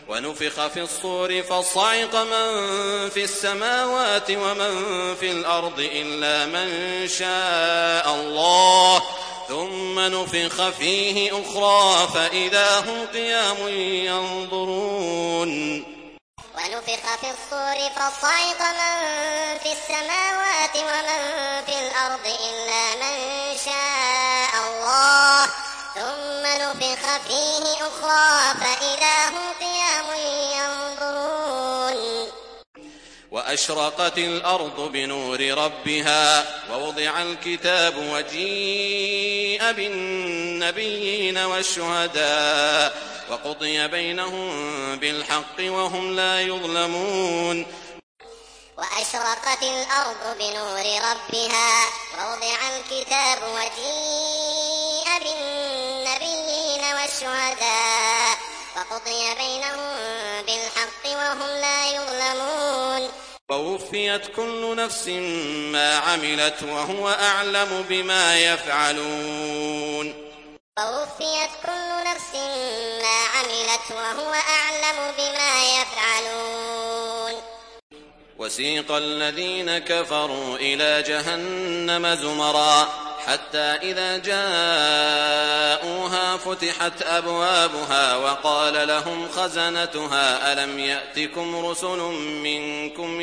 ونفخ في الصور فصعق من في السماوات ومن في الأرض إلا من شاء الله ثم نفخ فيه أخرى فإذا هم قيام ينظرون ونفخ في الصور فصعق من في السماوات ومن في الأرض إلا من شاء الله ثم نفخ فيه أخرى فإذا هم قيام ينظرون وأشرقت الأرض بنور ربها ووضع الكتاب وجيء بالنبيين والشهداء وقضي بينهم بالحق وهم لا يظلمون وأشرقت الأرض بنور ربها ووضع الكتاب وجيء بالنبيين والشهداء وقضي بينهم بالحق وهم لا يظلمون ووفيت كل نفس ما عملت وهو أعلم بما يفعلون ووفيت كل نفس ما عملت وهو أعلم بما يفعلون وسيق الذين كفروا إلى جهنم زمرا حتى إذا جاءوها فتحت أبوابها وقال لهم خزنتها ألم يأتكم رسل منكم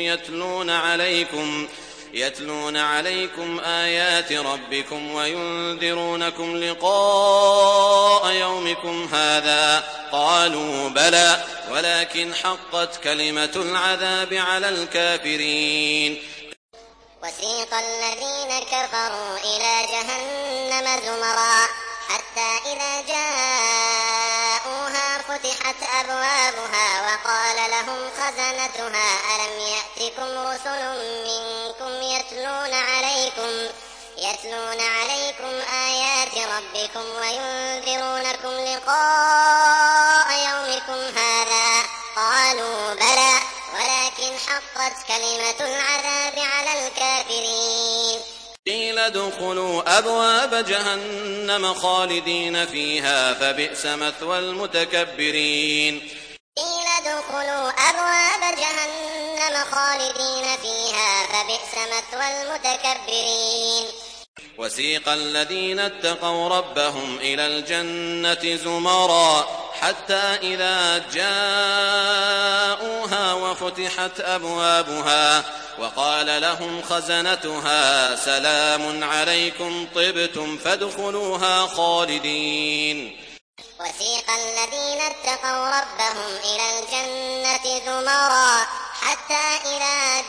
يتلون عليكم آيات ربكم وينذرونكم لقاء يومكم هذا قالوا بلى ولكن حقت كلمة العذاب على الكافرين وسيق الذين كفروا إلى جهنم زمرا حتى إذا جاءوها فتحت أبوابها وقال لهم خزنتها ألم يأتكم رسل منكم يتلون عليكم آيات ربكم وينذرونكم لقاء يومكم هذا قالوا بلى ولكن حقت كلمة العذاب على الكافرين قيل ادخلوا أبواب جهنم خالدين فيها فبئس مثوى المتكبرين قيل ادخلوا أبواب جهنم خالدين فيها فبئس مثوى المتكبرين وسيق الذين اتقوا ربهم إلى الجنة زمرا حتى إذا جاءوها وفتحت أبوابها وقال لهم خزنتها سلام عليكم طبتم فادخلوها خالدين وسيق الذين اتقوا ربهم إلى الجنة زمرا حتى إذا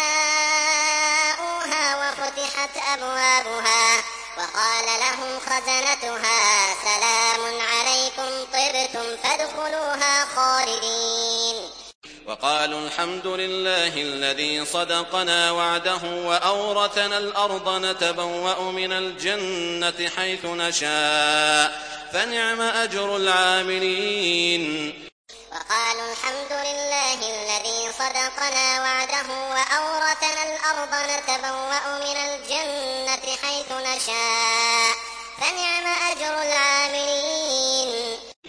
جاءوها وفتحت أبوابها وقال لهم خزنتها سلام عليكم طبتم فادخلوها خالدين وقالوا الحمد لله الذي صدقنا وعده وأورثنا الأرض نتبوأ من الجنة حيث نشاء فنعم أجر العاملين وقالوا الحمد لله الذي صدقنا وعده وأورثنا الأرض نتبوأ من الجنة حيث نشاء فنعم أجر العاملين